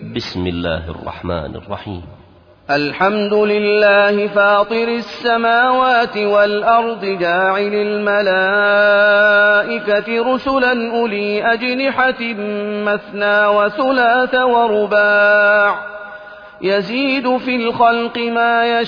بسم الله الرحمن الرحيم. الحمد لله فاطر السماوات والأرض جاعل الملائكة رسلا أولي أجنحة مثنى وثلاث ورباع يزيد في الخلق ما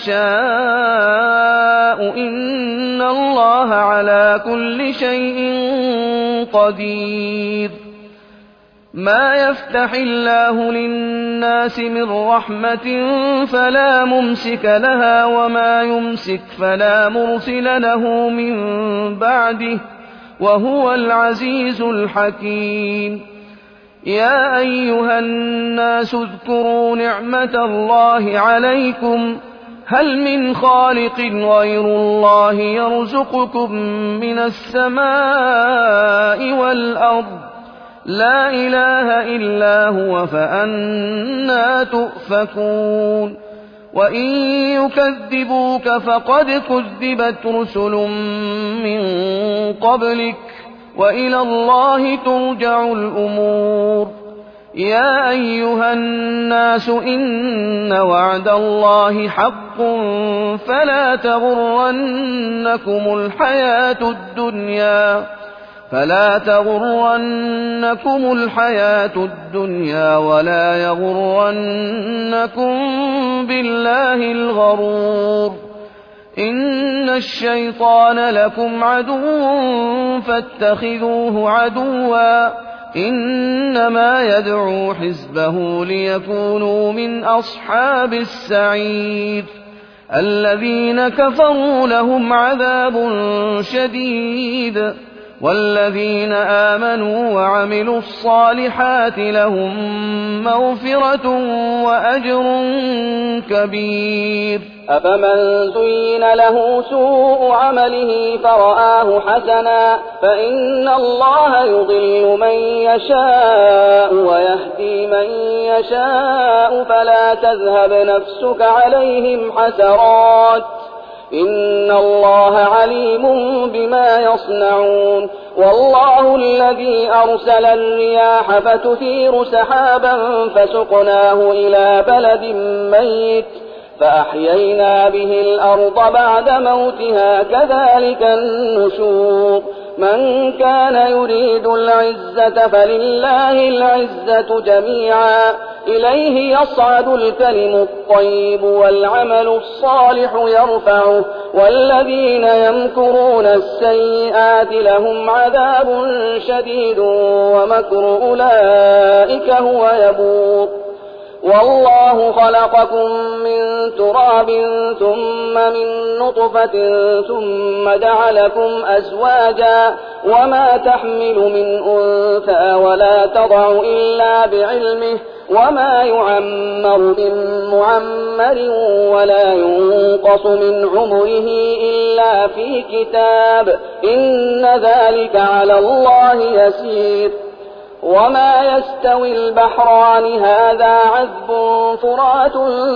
يشاء إن الله على كل شيء قدير. ما يفتح الله للناس من رحمة فلا ممسك لها وما يمسك فلا مرسل له من بعده وهو العزيز الحكيم. يا أيها الناس اذكروا نعمة الله عليكم هل من خالق غير الله يرزقكم من السماء والأرض لا إله إلا هو فأنى تؤفكون. وإن يكذبوك فقد كذبت رسل من قبلك وإلى الله ترجع الأمور. يا أيها الناس إن وعد الله حق فلا تغرنكم الحياة الدنيا ولا يغرنكم بالله الغرور. إن الشيطان لكم عدو فاتخذوه عدوا إنما يدعو حزبه ليكونوا من أصحاب السعير. الذين كفروا لهم عذاب شديد والذين آمنوا وعملوا الصالحات لهم مغفرة وأجر كبير. أفمن زين له سوء عمله فرآه حسنا فإن الله يضل من يشاء ويهدي من يشاء فلا تذهب نفسك عليهم حسرات إن الله عليم بما يصنعون. والله الذي أرسل الرياح فتثير سحابا فسقناه إلى بلد ميت فأحيينا به الأرض بعد موتها كذلك النشور. من كان يريد العزة فلله العزة جميعا إليه يصعد الكلم الطيب والعمل الصالح يرفعه والذين يمكرون السيئات لهم عذاب شديد ومكر أولئك هو يبور. والله خلقكم من تراب ثم من نطفة ثم جعلكم أزواجا وما تحمل من أنثى ولا تضع إلا بعلمه وما يعمر من معمر ولا ينقص من عمره إلا في كتاب إن ذلك على الله يسير. وما يستوي البحران هذا عذب فرات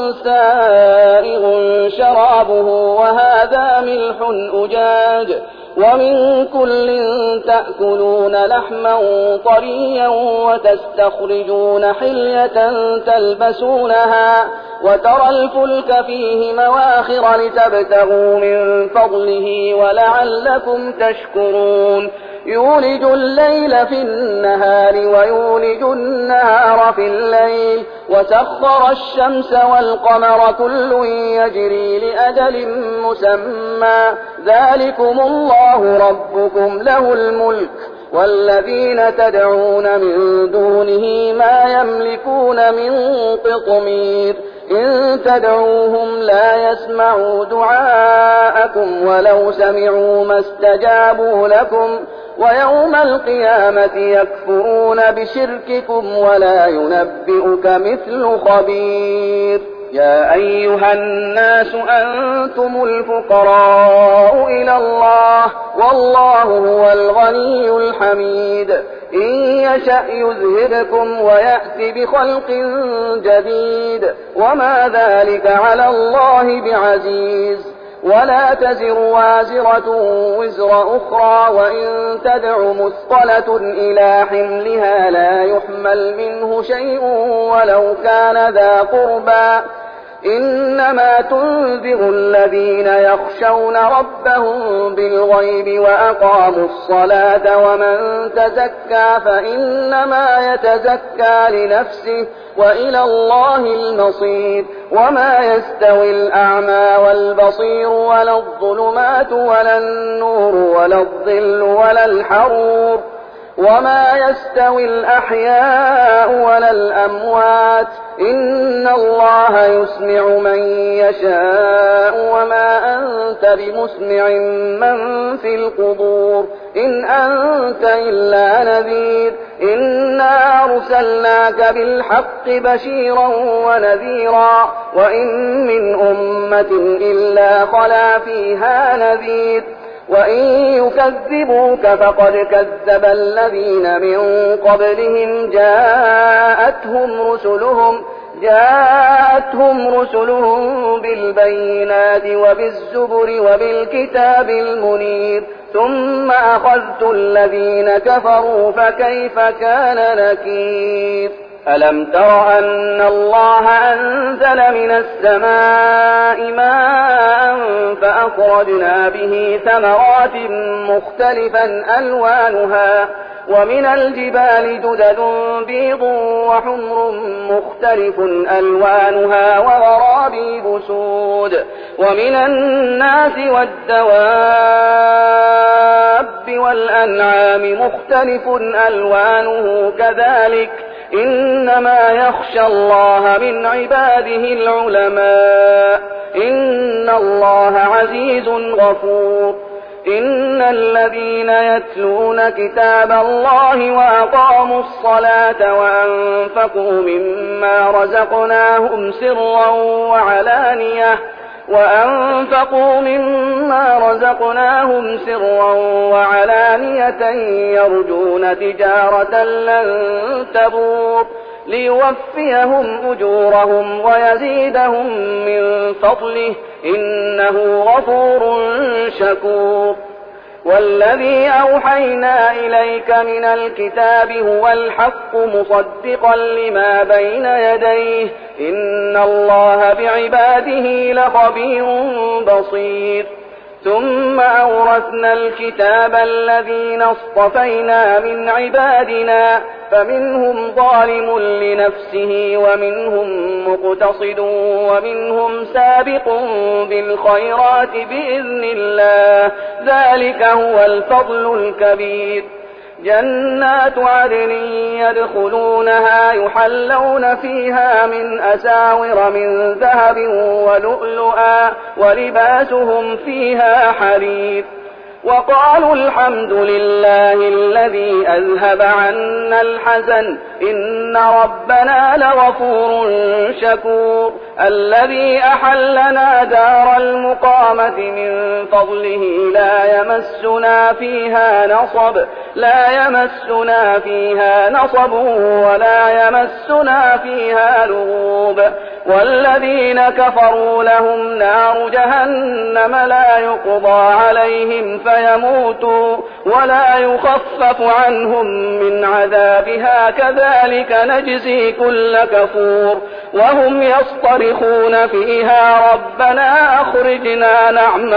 سائغ شرابه وهذا ملح أجاج ومن كل تأكلون لحما طريا وتستخرجون حلية تلبسونها وترى الفلك فيه مواخر لتبتغوا من فضله ولعلكم تشكرون. يولج الليل في النهار ويولج النهار في الليل وسخر الشمس والقمر كل يجري لأجل مسمى ذلكم الله ربكم له الملك والذين تدعون من دونه ما يملكون من قطمير. إن تدعوهم لا يسمعوا دعاءكم ولو سمعوا ما استجابوا لكم ويوم القيامة يكفرون بشرككم ولا ينبئك مثل خبير. يا أيها الناس أنتم الفقراء إلى الله والله هو الغني الحميد. إن يشأ يذهبكم ويأتي بخلق جديد وما ذلك على الله بعزيز. ولا تزر وازرة وزر أخرى وإن تدع مثقلة إلى حملها لا يحمل منه شيء ولو كان ذا قربى إنما تنذر الذين يخشون ربهم بالغيب وأقاموا الصلاة ومن تزكى فإنما يتزكى لنفسه وإلى الله المصير وما يستوي الأعمى والبصير ولا الظلمات ولا النور ولا الظل ولا الحرور وما يستوي الأحياء ولا الأموات إن الله يسمع من يشاء وما أنت بمسمع من في القبور إن أنت إلا نذير إنا أرسلناك بالحق بشيرا ونذيرا وإن من أمة إلا خلا فيها نذير وإن يكذبوك فقد كذب الذين من قبلهم جاءتهم رسلهم بالبينات وبالزبر وبالكتاب المنير ثم أخذت الذين كفروا فكيف كان نكير ألم تر أن الله أنزل من السماء ماء فأخرجنا به ثمرات مختلفا ألوانها ومن الجبال جدد بيض وحمر مختلف ألوانها وغرابيب سود ومن الناس والدواب والأنعام مختلف ألوانه كذلك إنما يخشى الله من عباده العلماء إن الله عزيز غفور إن الذين يتلون كتاب الله وأقاموا الصلاة وأنفقوا مما رزقناهم سرا وعلانية يرجون تجارة لن تبور ليوفيهم أجورهم ويزيدهم من فضله إنه غفور شكور والذي أوحينا إليك من الكتاب هو الحق مصدقا لما بين يديه إن الله بعباده لخبير بصير ثم أورثنا الكتاب الذين اصطفينا من عبادنا فمنهم ظالم لنفسه ومنهم مقتصد ومنهم سابق بالخيرات بإذن الله ذلك هو الفضل الكبير جنات عدن يدخلونها يحلون فيها من أساور من ذهب ولؤلؤا ولباسهم فيها حرير وقالوا الحمد لله الذي أذهب عنا الحزن إن ربنا لغفور شكور الذي أحلنا دار المقامة من فضله لا يمسنا فيها نصب ولا يمسنا فيها لغوب والذين كفروا لهم نار جهنم لا يقضى عليهم فيموتوا ولا يخفف عنهم من عذابها كذلك نجزي كل كفور وهم يصطرخون فيها ربنا أخرجنا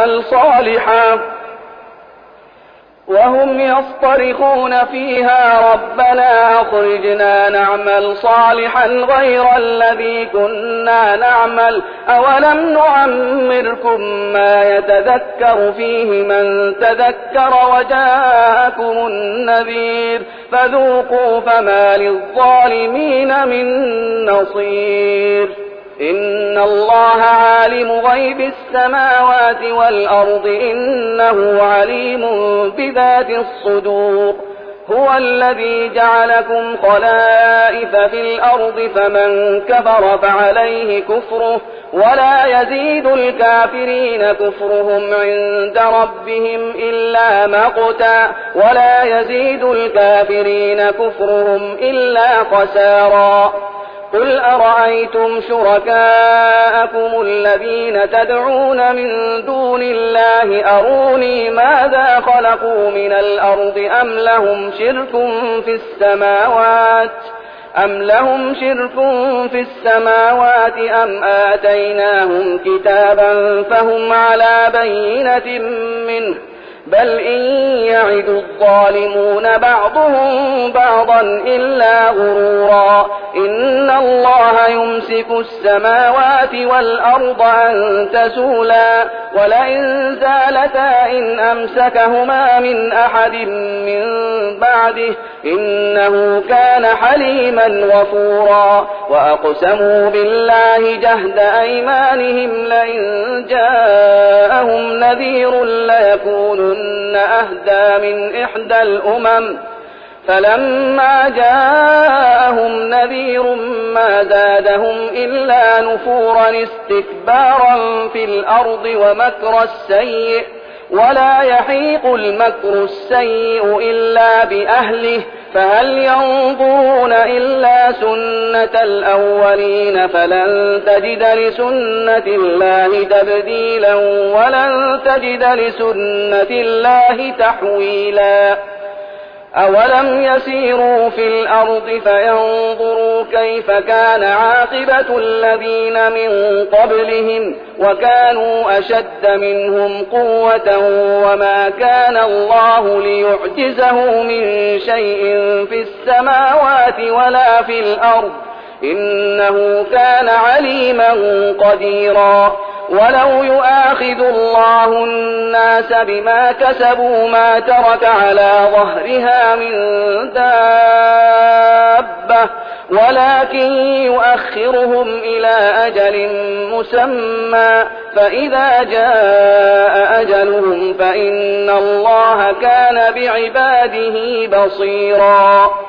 نعمل صالحا غير الذي كنا نعمل أولم نعمركم ما يتذكر فيه من تذكر وجاءكم النذير فذوقوا فما للظالمين من نصير إن الله عالم غيب السماوات والأرض إنه عليم بذات الصدور هو الذي جعلكم خلائف في الأرض فمن كفر فعليه كفره ولا يزيد الكافرين كفرهم عند ربهم إلا مقتا ولا يزيد الكافرين كفرهم إلا خسارا قل أرأيتم شركاءكم الذين تدعون من دون الله أروني ماذا خلقوا من الأرض أم لهم شرك في السماوات أم آتيناهم كتابا فهم على بينة منه بل إن يعد الظالمون بعضهم بعضا إلا غرورا إن الله يمسك السماوات والأرض أن تزولا ولئن زالتا إن أمسكهما من أحد من بعده إنه كان حليما غفورا وأقسموا بالله جهد أيمانهم لئن جاءهم نذير ليكونن أهدى من إحدى الأمم فلما جاءهم نذير ما زادهم إلا نفورا استكبارا في الأرض ومكر السيء ولا يحيق المكر السيء إلا بأهله فهل ينظرون إلا سنة الأولين فلن تجد لسنة الله تبديلا ولن تجد لسنة الله تحويلا أولم يسيروا في الأرض فينظروا كيف كان عاقبة الذين من قبلهم وكانوا أشد منهم قوة وما كان الله ليعجزه من شيء في السماوات ولا في الأرض إنه كان عليما قديرا ولو يؤاخذ الله الناس بما كسبوا ما ترك على ظهرها من دابة ولكن يؤخرهم إلى أجل مسمى فإذا جاء أجلهم فإن الله كان بعباده بصيرا